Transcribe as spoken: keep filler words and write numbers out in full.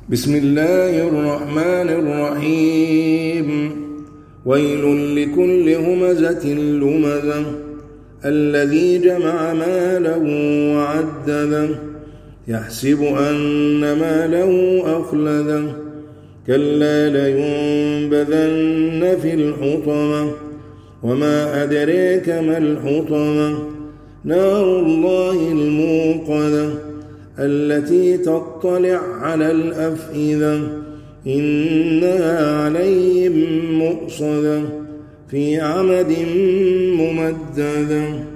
بسم الله الرحمن الرحيم ويل لكل همزة لمزة الذي جمع ماله وعدده يحسب أن ماله أخلده كلا لينبذن في الحطمة وما أدريك ما الحطمة نار الله الموقدة التي تطلع على الأفئدة إنها عليهم مؤصدة في عمد ممددة.